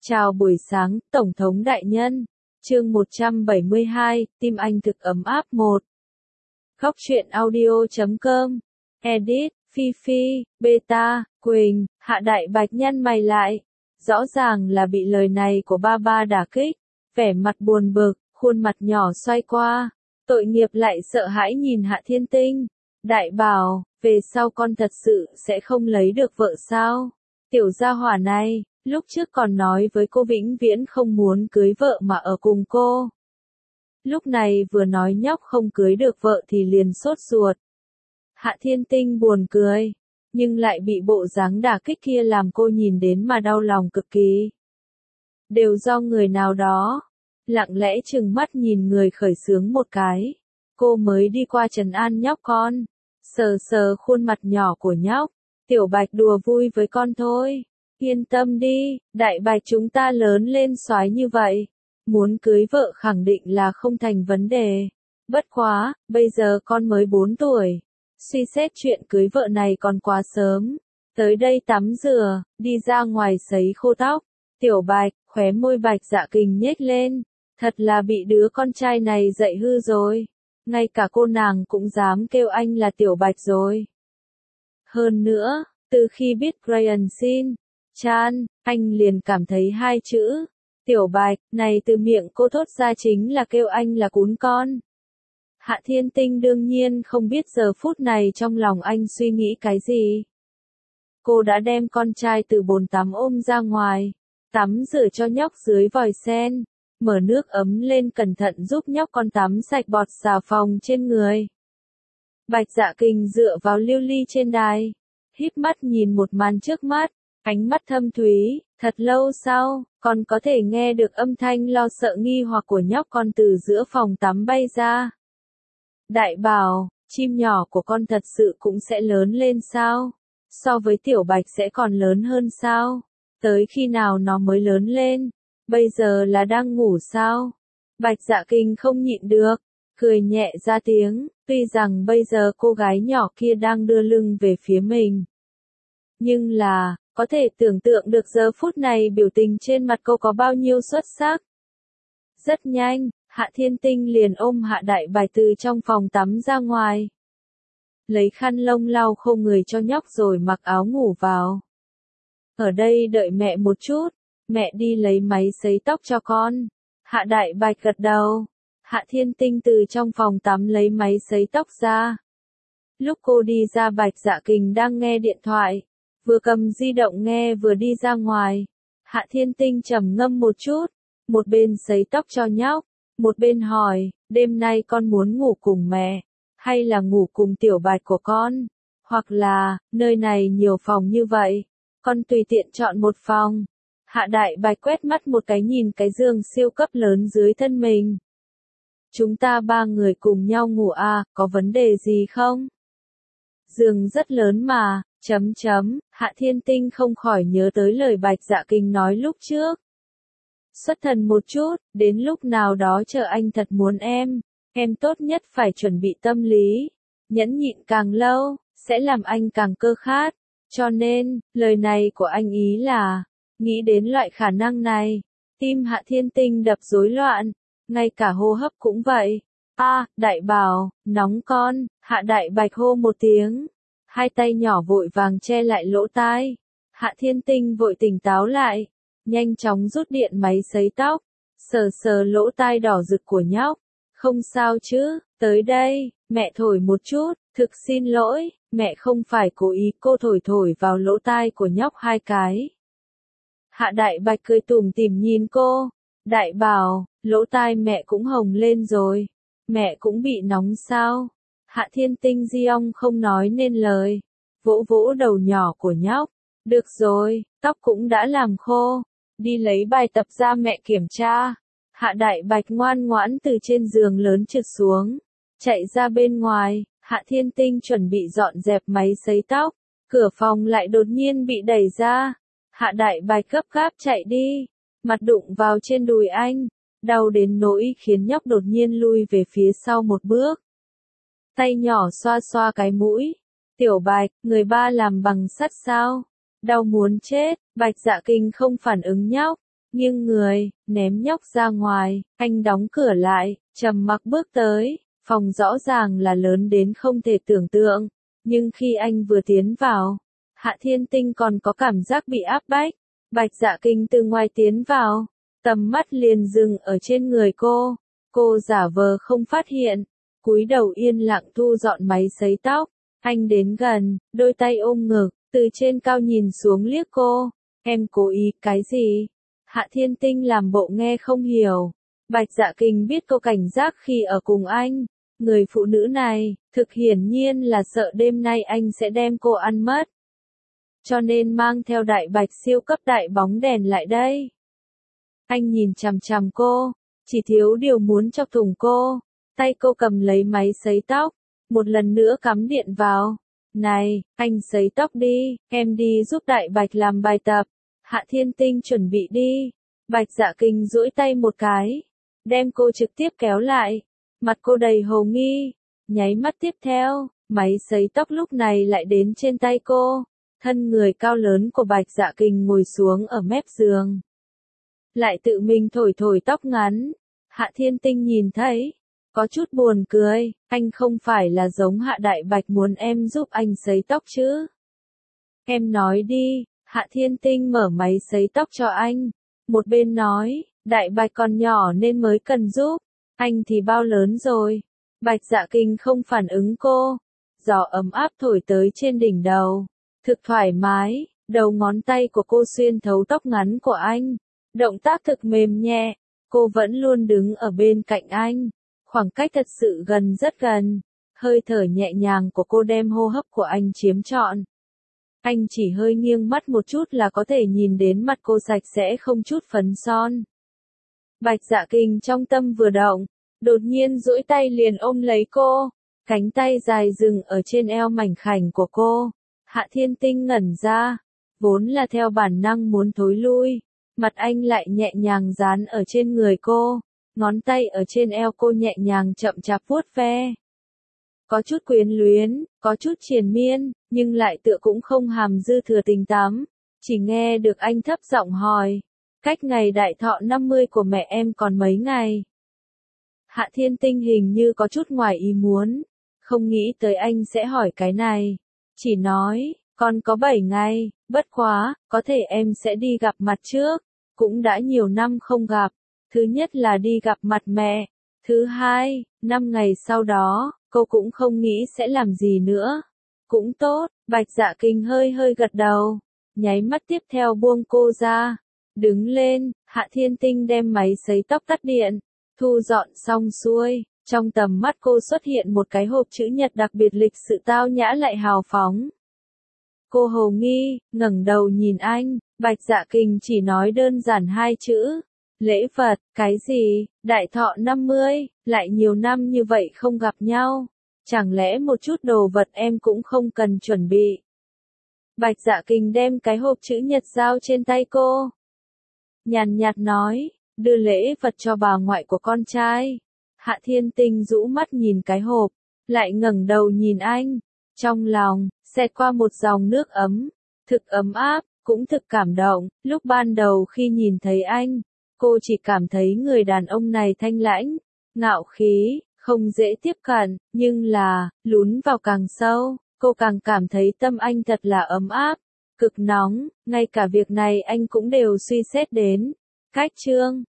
Chào buổi sáng, Tổng thống đại nhân. Chương 172, tim anh thực ấm áp 1. Góc truyện audio.com. Edit, Phi Phi, Beta, Quỳnh, Hạ Đại Bạch nhăn mày lại. Rõ ràng là bị lời này của ba đả kích. Vẻ mặt buồn bực, khuôn mặt nhỏ xoay qua. Tội nghiệp lại sợ hãi nhìn Hạ Thiên Tinh. Đại bảo, về sau con thật sự sẽ không lấy được vợ sao? Tiểu gia hỏa này. Lúc trước còn nói với cô vĩnh viễn không muốn cưới vợ mà ở cùng cô. Lúc này vừa nói nhóc không cưới được vợ thì liền sốt ruột. Hạ Thiên Tinh buồn cười, nhưng lại bị bộ dáng đả kích kia làm cô nhìn đến mà đau lòng cực kỳ. Đều do người nào đó. Lặng lẽ trừng mắt nhìn người khởi xướng một cái. Cô mới đi qua trấn an nhóc con. Sờ sờ khuôn mặt nhỏ của nhóc. Tiểu Bạch đùa vui với con thôi. Yên tâm đi, Đại Bạch chúng ta lớn lên soái như vậy. Muốn cưới vợ khẳng định là không thành vấn đề. Bất quá, bây giờ con mới 4 tuổi. Suy xét chuyện cưới vợ này còn quá sớm. Tới đây tắm rửa, đi ra ngoài sấy khô tóc. Tiểu Bạch, khóe môi Bạch Dạ Kình nhếch lên. Thật là bị đứa con trai này dạy hư rồi. Ngay cả cô nàng cũng dám kêu anh là Tiểu Bạch rồi. Hơn nữa, từ khi biết Ryan xin Chan, anh liền cảm thấy hai chữ, Tiểu Bạch, này từ miệng cô thốt ra chính là kêu anh là cún con. Hạ Thiên Tinh đương nhiên không biết giờ phút này trong lòng anh suy nghĩ cái gì. Cô đã đem con trai từ bồn tắm ôm ra ngoài, tắm rửa cho nhóc dưới vòi sen, mở nước ấm lên cẩn thận giúp nhóc con tắm sạch bọt xà phòng trên người. Bạch Dạ Kình dựa vào lưu ly trên đài, híp mắt nhìn một màn trước mắt. Ánh mắt thâm thúy, thật lâu sau, còn có thể nghe được âm thanh lo sợ nghi hoặc của nhóc con từ giữa phòng tắm bay ra. Đại bảo, chim nhỏ của con thật sự cũng sẽ lớn lên sao? So với Tiểu Bạch sẽ còn lớn hơn sao? Tới khi nào nó mới lớn lên? Bây giờ là đang ngủ sao? Bạch Dạ Kình không nhịn được, cười nhẹ ra tiếng, tuy rằng bây giờ cô gái nhỏ kia đang đưa lưng về phía mình. Nhưng là, có thể tưởng tượng được giờ phút này biểu tình trên mặt cô có bao nhiêu xuất sắc. Rất nhanh, Hạ Thiên Tinh liền ôm Hạ Đại Bạch từ trong phòng tắm ra ngoài. Lấy khăn lông lau khô người cho nhóc rồi mặc áo ngủ vào. Ở đây đợi mẹ một chút, mẹ đi lấy máy sấy tóc cho con. Hạ Đại Bạch gật đầu. Hạ Thiên Tinh từ trong phòng tắm lấy máy sấy tóc ra. Lúc cô đi ra Bạch Dạ Kình đang nghe điện thoại. Vừa cầm di động nghe vừa đi ra ngoài. Hạ Thiên Tinh trầm ngâm một chút, một bên sấy tóc cho nhóc, một bên hỏi, đêm nay con muốn ngủ cùng mẹ, hay là ngủ cùng Tiểu Bạch của con, hoặc là, nơi này nhiều phòng như vậy, con tùy tiện chọn một phòng. Hạ Đại Bạch quét mắt một cái nhìn cái giường siêu cấp lớn dưới thân mình. Chúng ta 3 người cùng nhau ngủ à, có vấn đề gì không? Giường rất lớn mà. Hạ Thiên Tinh không khỏi nhớ tới lời Bạch Dạ Kình nói lúc trước. Xuất thần một chút, đến lúc nào đó chờ anh thật muốn em tốt nhất phải chuẩn bị tâm lý. Nhẫn nhịn càng lâu, sẽ làm anh càng cơ khát. Cho nên, lời này của anh ý là, nghĩ đến loại khả năng này, tim Hạ Thiên Tinh đập rối loạn, ngay cả hô hấp cũng vậy. Đại bảo, nóng con, Hạ Đại Bạch hô một tiếng. Hai tay nhỏ vội vàng che lại lỗ tai. Hạ Thiên Tinh vội tỉnh táo lại. Nhanh chóng rút điện máy sấy tóc. Sờ sờ lỗ tai đỏ rực của nhóc. Không sao chứ, tới đây, mẹ thổi một chút. Thực xin lỗi, mẹ không phải cố ý. Cô thổi vào lỗ tai của nhóc 2 cái. Hạ Đại Bạch cười tủm tỉm nhìn cô. Đại bảo, lỗ tai mẹ cũng hồng lên rồi. Mẹ cũng bị nóng sao? Hạ Thiên Tinh Diong không nói nên lời, vỗ vỗ đầu nhỏ của nhóc. Được rồi, tóc cũng đã làm khô, đi lấy bài tập ra mẹ kiểm tra. Hạ Đại Bạch ngoan ngoãn từ trên giường lớn trượt xuống, chạy ra bên ngoài. Hạ Thiên Tinh chuẩn bị dọn dẹp máy sấy tóc, cửa phòng lại đột nhiên bị đẩy ra. Hạ Đại Bạch gấp gáp chạy đi, mặt đụng vào trên đùi anh, đau đến nỗi khiến nhóc đột nhiên lui về phía sau một bước. Tay nhỏ xoa xoa cái mũi. Tiểu Bạch, người ba làm bằng sắt sao? Đau muốn chết. Bạch Dạ Kình không phản ứng nhóc. nghiêng người, ném nhóc ra ngoài, anh đóng cửa lại, trầm mặc bước tới, phòng rõ ràng là lớn đến không thể tưởng tượng, nhưng khi anh vừa tiến vào, Hạ Thiên Tinh còn có cảm giác bị áp bách. Bạch Dạ Kinh từ ngoài tiến vào, tầm mắt liền dừng ở trên người cô giả vờ không phát hiện, cúi đầu yên lặng thu dọn máy sấy tóc, anh đến gần, đôi tay ôm ngực, từ trên cao nhìn xuống liếc cô, em cố ý cái gì? Hạ Thiên Tinh làm bộ nghe không hiểu, Bạch Dạ Kinh biết cô cảnh giác khi ở cùng anh, người phụ nữ này, thực hiển nhiên là sợ đêm nay anh sẽ đem cô ăn mất. Cho nên mang theo đại bạch siêu cấp đại bóng đèn lại đây. Anh nhìn chằm chằm cô, chỉ thiếu điều muốn chọc thủng cô. Tay cô cầm lấy máy sấy tóc, một lần nữa cắm điện vào. Này, anh sấy tóc đi, em đi giúp đại bạch làm bài tập. Hạ Thiên Tinh chuẩn bị đi. Bạch Dạ Kinh duỗi tay một cái, đem cô trực tiếp kéo lại. Mặt cô đầy hồ nghi. Nháy mắt tiếp theo, máy sấy tóc lúc này lại đến trên tay cô. Thân người cao lớn của Bạch Dạ Kinh ngồi xuống ở mép giường. Lại tự mình thổi thổi tóc ngắn. Hạ Thiên Tinh nhìn thấy, có chút buồn cười, anh không phải là giống Hạ Đại Bạch muốn em giúp anh sấy tóc chứ? Em nói đi, Hạ Thiên Tinh mở máy sấy tóc cho anh. Một bên nói, Đại Bạch còn nhỏ nên mới cần giúp, anh thì bao lớn rồi. Bạch Dạ Kinh không phản ứng cô. Gió ấm áp thổi tới trên đỉnh đầu. Thực thoải mái, đầu ngón tay của cô xuyên thấu tóc ngắn của anh. Động tác thực mềm nhẹ, cô vẫn luôn đứng ở bên cạnh anh. Khoảng cách thật sự gần rất gần. Hơi thở nhẹ nhàng của cô đem hô hấp của anh chiếm trọn. Anh chỉ hơi nghiêng mắt một chút là có thể nhìn đến mặt cô sạch sẽ không chút phấn son. Bạch Dạ Kinh trong tâm vừa động, đột nhiên duỗi tay liền ôm lấy cô. Cánh tay dài dừng ở trên eo mảnh khảnh của cô. Hạ Thiên Tinh ngẩn ra, vốn là theo bản năng muốn thối lui, mặt anh lại nhẹ nhàng dán ở trên người cô, ngón tay ở trên eo cô nhẹ nhàng chậm chạp vuốt ve. Có chút quyến luyến, có chút triền miên, nhưng lại tựa cũng không hàm dư thừa tình tắm, chỉ nghe được anh thấp giọng hỏi, cách ngày đại thọ 50 của mẹ em còn mấy ngày? Hạ Thiên Tinh hình như có chút ngoài ý muốn, không nghĩ tới anh sẽ hỏi cái này. Chỉ nói, còn có 7 ngày, bất quá, có thể em sẽ đi gặp mặt trước, cũng đã nhiều năm không gặp. Thứ nhất là đi gặp mặt mẹ, thứ hai, 5 ngày sau đó, cô cũng không nghĩ sẽ làm gì nữa. Cũng tốt, Bạch Dạ Kinh hơi hơi gật đầu, nháy mắt tiếp theo buông cô ra. Đứng lên, Hạ Thiên Tinh đem máy sấy tóc tắt điện, thu dọn xong xuôi. Trong tầm mắt cô xuất hiện một cái hộp chữ nhật đặc biệt lịch sự tao nhã lại hào phóng. Cô hồ nghi, ngẩng đầu nhìn anh, Bạch Dạ Kinh chỉ nói đơn giản 2 chữ. Lễ vật, cái gì, đại thọ 50, lại nhiều năm như vậy không gặp nhau. Chẳng lẽ một chút đồ vật em cũng không cần chuẩn bị. Bạch Dạ Kinh đem cái hộp chữ nhật giao trên tay cô. Nhàn nhạt nói, đưa lễ vật cho bà ngoại của con trai. Hạ Thiên Tinh rũ mắt nhìn cái hộp, lại ngẩng đầu nhìn anh, trong lòng, xẹt qua một dòng nước ấm, thực ấm áp, cũng thực cảm động. Lúc ban đầu khi nhìn thấy anh, cô chỉ cảm thấy người đàn ông này thanh lãnh, ngạo khí, không dễ tiếp cận, nhưng là, lún vào càng sâu, cô càng cảm thấy tâm anh thật là ấm áp, cực nóng, ngay cả việc này anh cũng đều suy xét đến. Cách chương